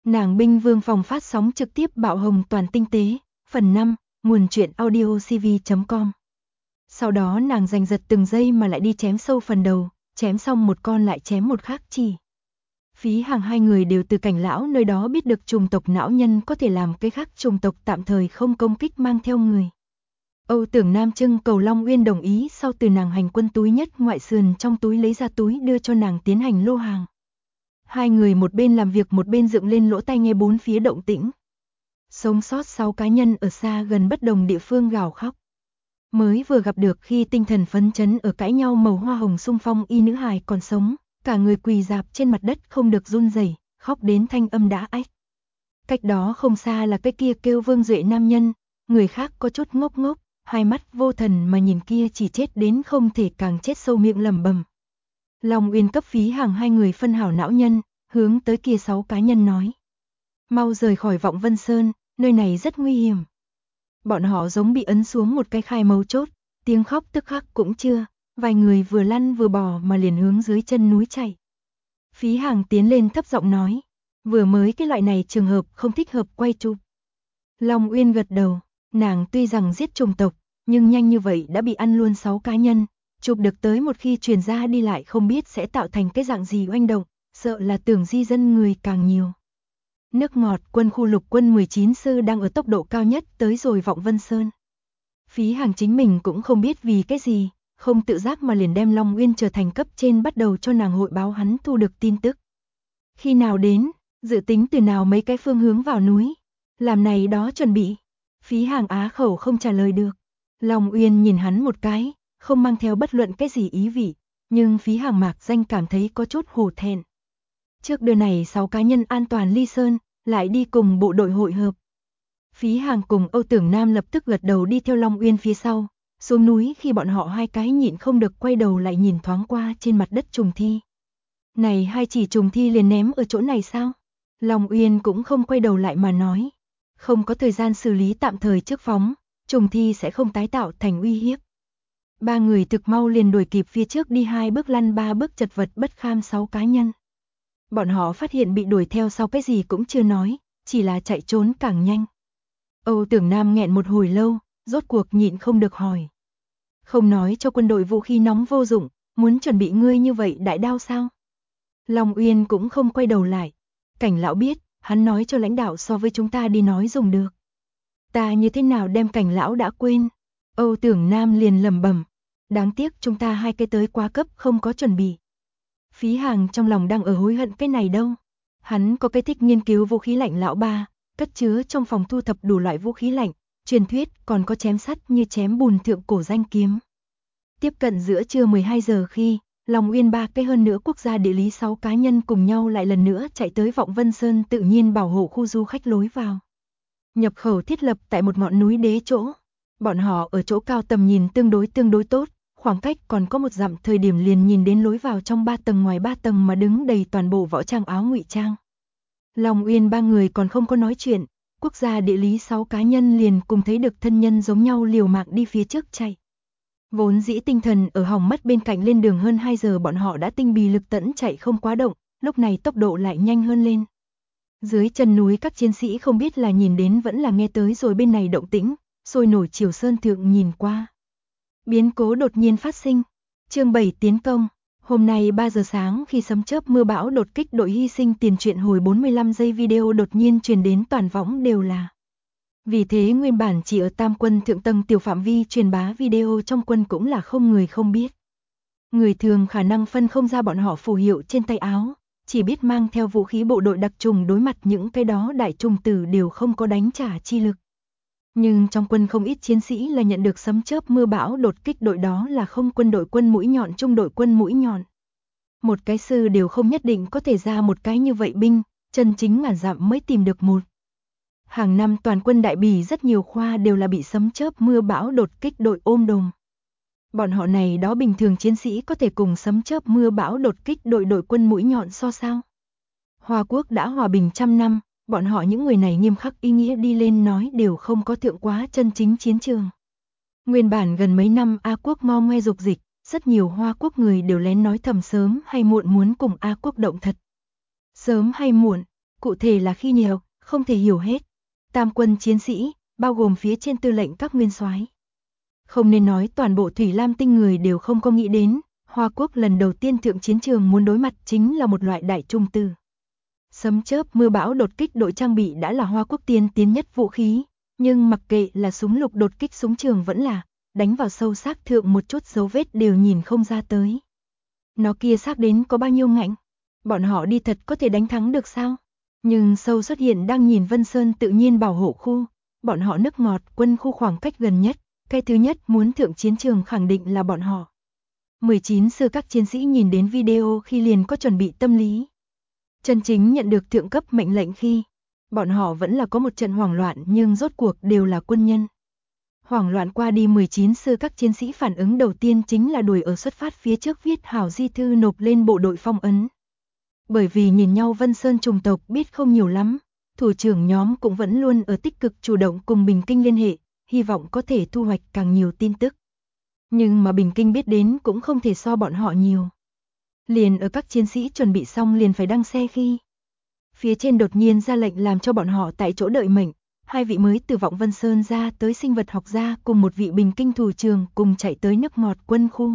Nàng binh vương phòng phát sóng trực tiếp bạo hồng toàn tinh tế, phần 5, nguồn truyện audiocv.com. Sau đó nàng giành giật từng giây mà lại đi chém sâu phần đầu, chém xong một con lại chém một khác chỉ. Phí Hàng hai người đều từ Cảnh lão nơi đó biết được trùng tộc não nhân có thể làm cái khác trùng tộc tạm thời không công kích mang theo người. Âu Tưởng Nam trưng cầu Long Uyên đồng ý sau từ nàng hành quân túi nhất ngoại sườn trong túi lấy ra túi đưa cho nàng tiến hành lô hàng. Hai người một bên làm việc một bên dựng lên lỗ tai nghe bốn phía động tĩnh. Sống sót 6 cá nhân ở xa gần bất đồng địa phương gào khóc. Mới vừa gặp được khi tinh thần phấn chấn ở cãi nhau màu hoa hồng xung phong y nữ hài còn sống, cả người quỳ rạp trên mặt đất không được run rẩy, khóc đến thanh âm đã ách. Cách đó không xa là cái kia kêu Vương Duệ nam nhân, người khác có chút ngốc ngốc, hai mắt vô thần mà nhìn kia chỉ chết đến không thể càng chết sâu miệng lẩm bẩm. Long Uyên cấp Phí Hàng hai người phân hảo não nhân, hướng tới kia 6 cá nhân nói. Mau rời khỏi Vọng Vân Sơn, nơi này rất nguy hiểm. Bọn họ giống bị ấn xuống một cái khai mấu chốt, tiếng khóc tức khắc cũng chưa, vài người vừa lăn vừa bò mà liền hướng dưới chân núi chạy. Phí Hàng tiến lên thấp giọng nói, vừa mới cái loại này trường hợp không thích hợp quay chụp. Long Uyên gật đầu, nàng tuy rằng giết trùng tộc, nhưng nhanh như vậy đã bị ăn luôn 6 cá nhân, chụp được tới một khi truyền ra đi lại không biết sẽ tạo thành cái dạng gì oanh động, sợ là tưởng di dân người càng nhiều. Nước ngọt quân khu lục quân 19 sư đang ở tốc độ cao nhất tới rồi Vọng Vân Sơn. Phí Hàng chính mình cũng không biết vì cái gì, không tự giác mà liền đem Long Uyên trở thành cấp trên bắt đầu cho nàng hội báo hắn thu được tin tức. Khi nào đến, dự tính từ nào mấy cái phương hướng vào núi, làm này đó chuẩn bị. Phí Hàng á khẩu không trả lời được. Long Uyên nhìn hắn một cái, không mang theo bất luận cái gì ý vị, nhưng Phí Hàng mạc danh cảm thấy có chút hổ thẹn. Trước đưa này 6 cá nhân an toàn ly sơn, lại đi cùng bộ đội hội hợp. Phí Hàng cùng Âu Tưởng Nam lập tức gật đầu đi theo Long Uyên phía sau, xuống núi khi bọn họ hai cái nhịn không được quay đầu lại nhìn thoáng qua trên mặt đất trùng thi. Này hai chỉ trùng thi liền ném ở chỗ này sao? Long Uyên cũng không quay đầu lại mà nói. Không có thời gian xử lý tạm thời trước phóng, trùng thi sẽ không tái tạo thành uy hiếp. Ba người thực mau liền đuổi kịp phía trước đi 2 bước lăn 3 bước chật vật bất kham 6 cá nhân. Bọn họ phát hiện bị đuổi theo sau cái gì cũng chưa nói, chỉ là chạy trốn càng nhanh. Âu Tưởng Nam nghẹn một hồi lâu, rốt cuộc nhịn không được hỏi. Không nói cho quân đội vũ khí nóng vô dụng, muốn chuẩn bị ngươi như vậy đại đao sao? Long Uyên cũng không quay đầu lại. Cảnh lão biết, hắn nói cho lãnh đạo so với chúng ta đi nói dùng được. Ta như thế nào đem Cảnh lão đã quên? Âu Tưởng Nam liền lẩm bẩm. Đáng tiếc chúng ta hai cái tới quá cấp không có chuẩn bị. Phí Hàng trong lòng đang ở hối hận cái này đâu. Hắn có cái thích nghiên cứu vũ khí lạnh lão ba, cất chứa trong phòng thu thập đủ loại vũ khí lạnh, truyền thuyết còn có chém sắt như chém bùn thượng cổ danh kiếm. Tiếp cận giữa trưa 12 giờ khi, Long Uyên ba cái hơn nữa quốc gia địa lý 6 cá nhân cùng nhau lại lần nữa chạy tới Vọng Vân Sơn tự nhiên bảo hộ khu du khách lối vào. Nhập khẩu thiết lập tại một ngọn núi đế chỗ. Bọn họ ở chỗ cao tầm nhìn tương đối tốt, khoảng cách còn có 1 dặm thời điểm liền nhìn đến lối vào trong 3 tầng ngoài 3 tầng mà đứng đầy toàn bộ võ trang áo ngụy trang. Long Uyên ba người còn không có nói chuyện, quốc gia địa lý 6 cá nhân liền cùng thấy được thân nhân giống nhau liều mạng đi phía trước chạy. Vốn dĩ tinh thần ở hỏng mất bên cạnh lên đường hơn 2 giờ bọn họ đã tinh bì lực tẫn chạy không quá động, lúc này tốc độ lại nhanh hơn lên. Dưới chân núi các chiến sĩ không biết là nhìn đến vẫn là nghe tới rồi bên này động tĩnh, sôi nổi chiều sơn thượng nhìn qua. Biến cố đột nhiên phát sinh. Chương 7 tiến công. Hôm nay 3 giờ sáng khi sấm chớp mưa bão đột kích đội hy sinh tiền truyện hồi 45 giây video đột nhiên truyền đến toàn võng đều là. Vì thế nguyên bản chỉ ở tam quân thượng tầng tiểu phạm vi truyền bá video trong quân cũng là không người không biết. Người thường khả năng phân không ra bọn họ phù hiệu trên tay áo, chỉ biết mang theo vũ khí bộ đội đặc trùng đối mặt những cái đó đại trùng tử đều không có đánh trả chi lực. Nhưng trong quân không ít chiến sĩ là nhận được sấm chớp mưa bão đột kích đội đó là không quân đội quân mũi nhọn trung đội quân mũi nhọn. Một cái sư đều không nhất định có thể ra một cái như vậy binh, chân chính ngàn dặm mới tìm được một. Hàng năm toàn quân đại bỉ rất nhiều khoa đều là bị sấm chớp mưa bão đột kích đội ôm đồm. Bọn họ này đó bình thường chiến sĩ có thể cùng sấm chớp mưa bão đột kích đội quân mũi nhọn so sao? Hoa Quốc đã hòa bình 100 năm, bọn họ những người này nghiêm khắc ý nghĩa đi lên nói đều không có thượng quá chân chính chiến trường. Nguyên bản gần mấy năm A Quốc mo ngoe dục dịch, rất nhiều Hoa Quốc người đều lén nói thầm sớm hay muộn muốn cùng A Quốc động thật. Sớm hay muộn, cụ thể là khi nhiều, không thể hiểu hết. Tam quân chiến sĩ, bao gồm phía trên tư lệnh các nguyên soái. Không nên nói toàn bộ Thủy Lam Tinh người đều không có nghĩ đến, Hoa Quốc lần đầu tiên thượng chiến trường muốn đối mặt chính là một loại đại trung tư. Sấm chớp mưa bão đột kích đội trang bị đã là Hoa Quốc tiên tiến nhất vũ khí, nhưng mặc kệ là súng lục đột kích súng trường vẫn là, đánh vào sâu xác thượng một chút dấu vết đều nhìn không ra tới. Nó kia xác đến có bao nhiêu ngạnh, bọn họ đi thật có thể đánh thắng được sao? Nhưng sâu xuất hiện đang nhìn Vân Sơn tự nhiên bảo hộ khu, bọn họ nước ngọt quân khu khoảng cách gần nhất, cái thứ nhất muốn thượng chiến trường khẳng định là bọn họ. 19 sư các chiến sĩ nhìn đến video khi liền có chuẩn bị tâm lý. Chân chính nhận được thượng cấp mệnh lệnh khi, bọn họ vẫn là có một trận hoảng loạn nhưng rốt cuộc đều là quân nhân. Hoảng loạn qua đi 19 sư các chiến sĩ phản ứng đầu tiên chính là đuổi ở xuất phát phía trước viết hảo di thư nộp lên bộ đội phong ấn. Bởi vì nhìn nhau Vân Sơn chủng tộc biết không nhiều lắm, thủ trưởng nhóm cũng vẫn luôn ở tích cực chủ động cùng Bình Kinh liên hệ, hy vọng có thể thu hoạch càng nhiều tin tức. Nhưng mà Bình Kinh biết đến cũng không thể so bọn họ nhiều. Liền ở các chiến sĩ chuẩn bị xong liền phải đăng xe khi. Phía trên đột nhiên ra lệnh làm cho bọn họ tại chỗ đợi mệnh, hai vị mới từ Vọng Vân Sơn ra tới sinh vật học gia cùng một vị Bình Kinh thủ trưởng cùng chạy tới nước ngọt quân khu.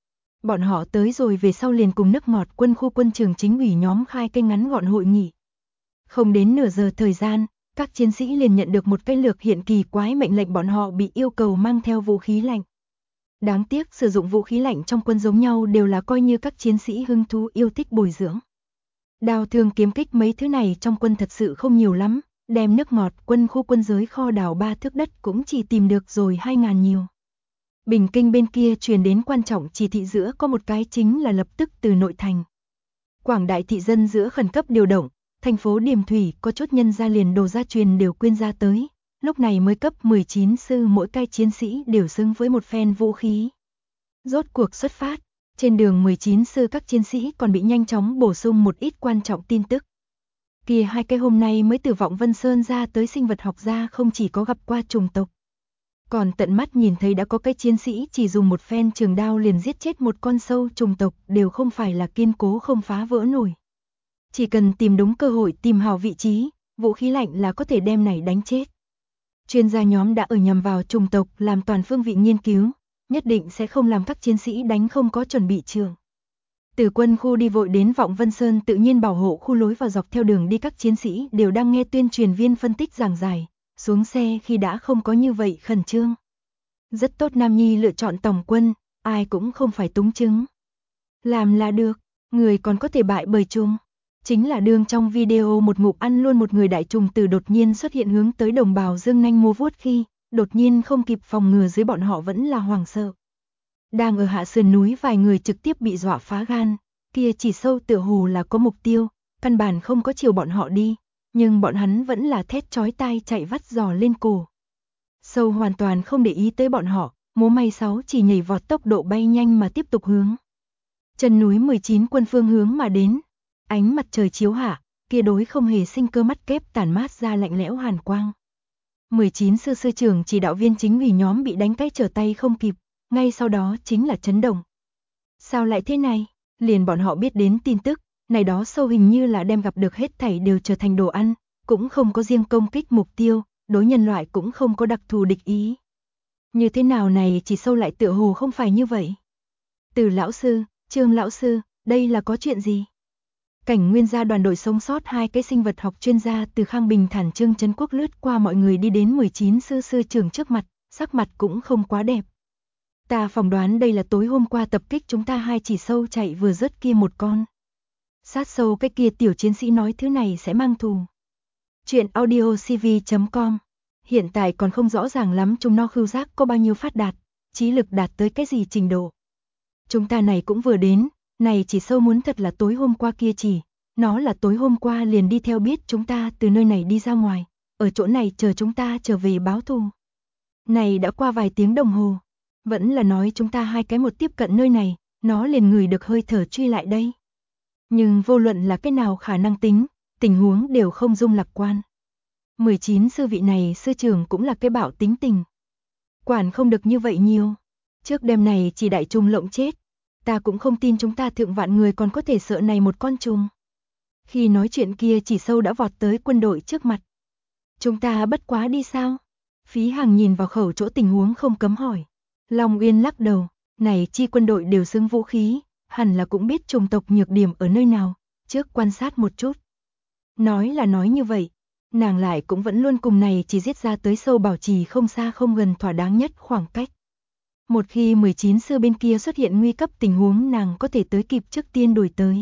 Bọn họ tới rồi về sau liền cùng nước ngọt quân khu quân trường chính ủy nhóm khai cái ngắn gọn hội nghị. Không đến nửa giờ thời gian, các chiến sĩ liền nhận được một cái lược hiện kỳ quái mệnh lệnh bọn họ bị yêu cầu mang theo vũ khí lạnh. Đáng tiếc sử dụng vũ khí lạnh trong quân giống nhau đều là coi như các chiến sĩ hứng thú yêu thích bồi dưỡng. Đao thương kiếm kích mấy thứ này trong quân thật sự không nhiều lắm, đem nước ngọt quân khu quân giới kho đào 3 thước đất cũng chỉ tìm được rồi 2.000 nhiều. Bình Kinh bên kia truyền đến quan trọng chỉ thị giữa có một cái chính là lập tức từ nội thành. Quảng đại thị dân giữa khẩn cấp điều động, thành phố Điềm Thủy có chút nhân gia liền đồ gia truyền đều quyên ra tới, lúc này mới cấp 19 sư mỗi cái chiến sĩ đều xứng với một phen vũ khí. Rốt cuộc xuất phát, trên đường 19 sư các chiến sĩ còn bị nhanh chóng bổ sung một ít quan trọng tin tức. Kia hai cái hôm nay mới từ Vọng Vân Sơn ra tới sinh vật học gia không chỉ có gặp qua chủng tộc, còn tận mắt nhìn thấy đã có cái chiến sĩ chỉ dùng một phen trường đao liền giết chết một con sâu chủng tộc đều không phải là kiên cố không phá vỡ nổi. Chỉ cần tìm đúng cơ hội tìm hảo vị trí, vũ khí lạnh là có thể đem này đánh chết. Chuyên gia nhóm đã ở nhằm vào chủng tộc làm toàn phương vị nghiên cứu, nhất định sẽ không làm các chiến sĩ đánh không có chuẩn bị trường. Từ quân khu đi vội đến Vọng Vân Sơn tự nhiên bảo hộ khu lối vào dọc theo đường đi các chiến sĩ đều đang nghe tuyên truyền viên phân tích giảng giải, xuống xe khi đã không có như vậy khẩn trương. Rất tốt Nam Nhi lựa chọn tổng quân, ai cũng không phải túng chứng. Làm là được, người còn có thể bại bởi trùng. Chính là đương trong video một ngụm ăn luôn một người đại trùng tử đột nhiên xuất hiện hướng tới đồng bào dương nanh múa vuốt khi, đột nhiên không kịp phòng ngừa dưới bọn họ vẫn là hoảng sợ. Đang ở hạ sườn núi vài người trực tiếp bị dọa phá gan, kia chỉ sâu tựa hồ là có mục tiêu, căn bản không có chiều bọn họ đi, nhưng bọn hắn vẫn là thét chói tai chạy vắt giò lên cổ. Sâu hoàn toàn không để ý tới bọn họ, múa may 6 chỉ nhảy vọt tốc độ bay nhanh mà tiếp tục hướng chân núi 19 quân phương hướng mà đến. Ánh mặt trời chiếu hạ, kia đối không hề sinh cơ mắt kép tản mát ra lạnh lẽo hàn quang. 19 sư sư trưởng chỉ đạo viên chính ủy nhóm bị đánh cái trở tay không kịp, ngay sau đó chính là chấn động. Sao lại thế này? Liền bọn họ biết đến tin tức, này đó sâu hình như là đem gặp được hết thảy đều trở thành đồ ăn, cũng không có riêng công kích mục tiêu, đối nhân loại cũng không có đặc thù địch ý. Như thế nào này chỉ sâu lại tựa hồ không phải như vậy? Từ lão sư, Trương lão sư, đây là có chuyện gì? Cảnh Nguyên gia đoàn đội sống sót hai cái sinh vật học chuyên gia từ Khang Bình Thản Trương Trấn Quốc lướt qua mọi người đi đến 19 sư sư trưởng trước mặt, sắc mặt cũng không quá đẹp. Ta phỏng đoán đây là tối hôm qua tập kích chúng ta hai chỉ sâu chạy vừa rớt kia một con. Sát sâu cái kia tiểu chiến sĩ nói thứ này sẽ mang thù. Chuyện audiocv.com. Hiện tại còn không rõ ràng lắm chúng nó khứu giác có bao nhiêu phát đạt, trí lực đạt tới cái gì trình độ. Chúng ta này cũng vừa đến, này chỉ sâu muốn thật là tối hôm qua kia chỉ, nó là tối hôm qua liền đi theo biết chúng ta từ nơi này đi ra ngoài, ở chỗ này chờ chúng ta trở về báo thù. Này đã qua vài tiếng đồng hồ, vẫn là nói chúng ta hai cái một tiếp cận nơi này, nó liền ngửi được hơi thở truy lại đây. Nhưng vô luận là cái nào khả năng tính, tình huống đều không dung lạc quan. 19 sư vị này sư trưởng cũng là cái bạo tính tình. Quản không được như vậy nhiều. Trước đêm này chỉ đại trùng lộng chết. Ta cũng không tin chúng ta thượng vạn người còn có thể sợ này một con trùng. Khi nói chuyện kia chỉ sâu đã vọt tới quân đội trước mặt. Chúng ta bất quá đi sao? Phí Hằng nhìn vào khẩu chỗ tình huống không cấm hỏi. Long Uyên lắc đầu, này chi quân đội đều xứng vũ khí, hẳn là cũng biết chủng tộc nhược điểm ở nơi nào, trước quan sát một chút. Nói là nói như vậy, nàng lại cũng vẫn luôn cùng này chỉ giết ra tới sâu bảo trì không xa không gần thỏa đáng nhất khoảng cách. Một khi 19 sư bên kia xuất hiện nguy cấp tình huống nàng có thể tới kịp trước tiên đuổi tới.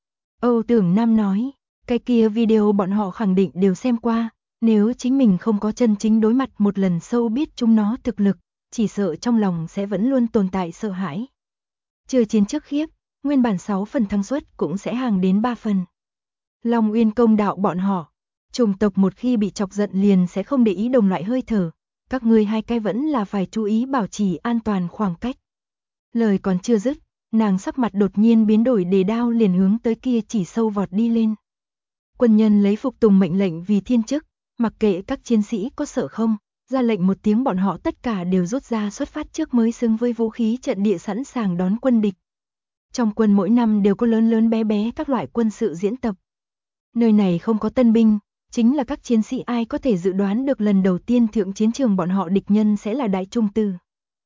Âu Tưởng Nam nói, cái kia video bọn họ khẳng định đều xem qua, nếu chính mình không có chân chính đối mặt một lần sâu biết chúng nó thực lực, chỉ sợ trong lòng sẽ vẫn luôn tồn tại sợ hãi. Chưa chiến trước khiếp, nguyên bản 6 phần thắng suất cũng sẽ hàng đến 3 phần. Long Uyên công đạo bọn họ, chủng tộc một khi bị chọc giận liền sẽ không để ý đồng loại hơi thở, các ngươi hai cái vẫn là phải chú ý bảo trì an toàn khoảng cách. Lời còn chưa dứt, nàng sắc mặt đột nhiên biến đổi, đề đao liền hướng tới kia chỉ sâu vọt đi lên. Quân nhân lấy phục tùng mệnh lệnh vì thiên chức, mặc kệ các chiến sĩ có sợ không, ra lệnh một tiếng bọn họ tất cả đều rút ra xuất phát trước mới xứng với vũ khí trận địa sẵn sàng đón quân địch. Trong quân mỗi năm đều có lớn lớn bé bé các loại quân sự diễn tập. Nơi này không có tân binh, chính là các chiến sĩ ai có thể dự đoán được lần đầu tiên thượng chiến trường bọn họ địch nhân sẽ là đại trung tư.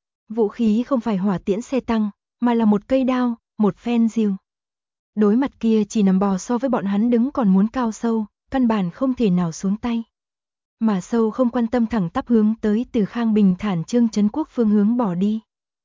Vũ khí không phải hỏa tiễn xe tăng, mà là một cây đao, một phen rìu. Đối mặt kia chỉ nằm bò so với bọn hắn đứng còn muốn cao sâu, căn bản không thể nào xuống tay. Mà sâu không quan tâm thẳng tắp hướng tới từ Khang Bình Thản Trương Trấn Quốc phương hướng bỏ đi.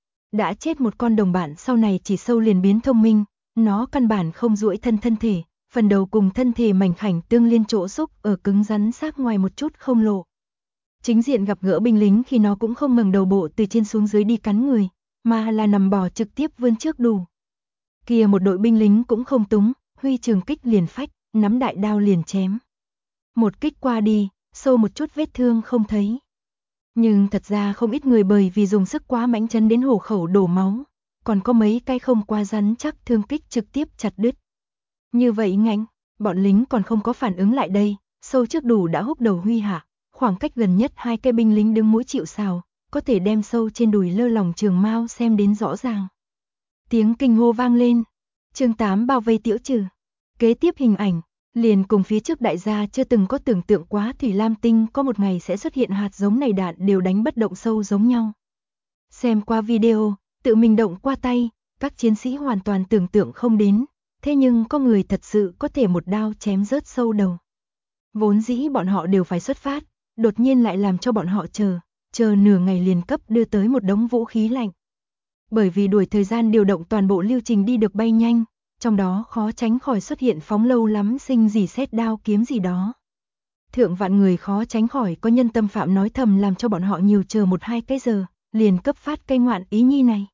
Đã chết một con đồng bạn sau này chỉ sâu liền biến thông minh, nó căn bản không duỗi thân thể, phần đầu cùng thân thể mảnh khảnh tương liên chỗ xúc ở cứng rắn xác ngoài một chút không lộ. Chính diện gặp gỡ binh lính khi nó cũng không ngẩng đầu bộ từ trên xuống dưới đi cắn người, mà là nằm bò trực tiếp vươn trước đủ. Kia một đội binh lính cũng không túng, huy trường kích liền phách, nắm đại đao liền chém. Một kích qua đi, sâu một chút vết thương không thấy. Nhưng thật ra không ít người bởi vì dùng sức quá mạnh chấn đến hổ khẩu đổ máu, còn có mấy cái không quá rắn chắc thương kích trực tiếp chặt đứt. Như vậy ngạnh, bọn lính còn không có phản ứng lại đây, sâu trước đủ đã húc đầu huy hạ, khoảng cách gần nhất hai cái binh lính đứng mũi chịu sào, có thể đem sâu trên đùi lơ lỏng trường mao xem đến rõ ràng. Tiếng kinh hô vang lên, chương 8 bao vây Tiễu Trừ. Kế tiếp hình ảnh, liền cùng phía trước đại gia chưa từng có tưởng tượng quá Thủy Lam Tinh có một ngày sẽ xuất hiện hạt giống này đạn đều đánh bất động sâu giống nhau. Xem qua video, tự mình động qua tay, các chiến sĩ hoàn toàn tưởng tượng không đến, thế nhưng có người thật sự có thể một đao chém rớt sâu đầu. Vốn dĩ bọn họ đều phải xuất phát, đột nhiên lại làm cho bọn họ chờ nửa ngày liền cấp đưa tới một đống vũ khí lạnh. Bởi vì đuổi thời gian điều động toàn bộ lưu trình đi được bay nhanh, trong đó khó tránh khỏi xuất hiện phóng lâu lắm sinh gì xét đao kiếm gì đó. Thượng vạn người khó tránh khỏi có nhân tâm phạm nói thầm làm cho bọn họ nhiều chờ 1-2 cái giờ, liền cấp phát cây ngoạn ý nhi này.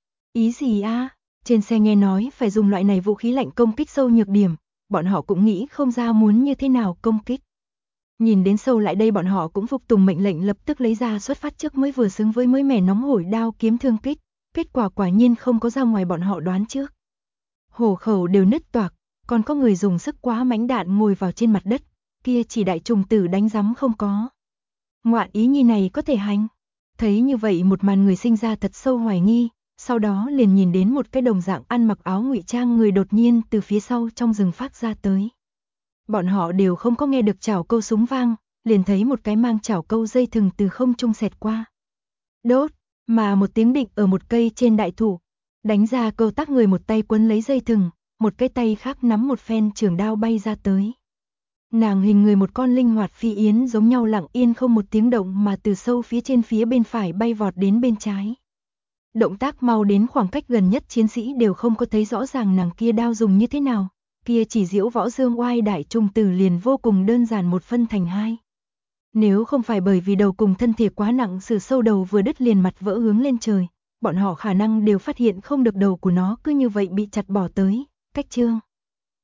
Ý gì a? Trên xe nghe nói phải dùng loại này vũ khí lạnh công kích sâu nhược điểm, bọn họ cũng nghĩ không ra muốn như thế nào công kích. Nhìn đến sâu lại đây bọn họ cũng phục tùng mệnh lệnh lập tức lấy ra xuất phát trước mới vừa xứng với mới mẻ nóng hổi đao kiếm thương kích, kết quả quả nhiên không có ra ngoài bọn họ đoán trước. Hổ khẩu đều nứt toạc, còn có người dùng sức quá mãnh đạn ngồi vào trên mặt đất, kia chỉ đại trùng tử đánh rắm không có. Ngoạn ý nhi này có thể hành. Thấy như vậy một màn người sinh ra thật sâu hoài nghi, sau đó liền nhìn đến một cái đồng dạng ăn mặc áo ngụy trang người đột nhiên từ phía sau trong rừng phát ra tới. Bọn họ đều không có nghe được chảo câu súng vang, liền thấy một cái mang chảo câu dây thừng từ không trung xẹt qua. Đốt, mà một tiếng định ở một cây trên đại thụ, đánh ra câu tác người một tay quấn lấy dây thừng, một cái tay khác nắm một phen trường đao bay ra tới. Nàng hình người một con linh hoạt phi yến giống nhau lặng yên không một tiếng động mà từ sâu phía trên phía bên phải bay vọt đến bên trái. Động tác mau đến khoảng cách gần nhất chiến sĩ đều không có thấy rõ ràng nàng kia đao dùng như thế nào, kia chỉ diễu võ dương oai đại trung tử liền vô cùng đơn giản một phân thành hai. Nếu không phải bởi vì đầu cùng thân thể quá nặng sử sâu đầu vừa đứt liền mặt vỡ hướng lên trời, bọn họ khả năng đều phát hiện không được đầu của nó cứ như vậy bị chặt bỏ tới, cách chương.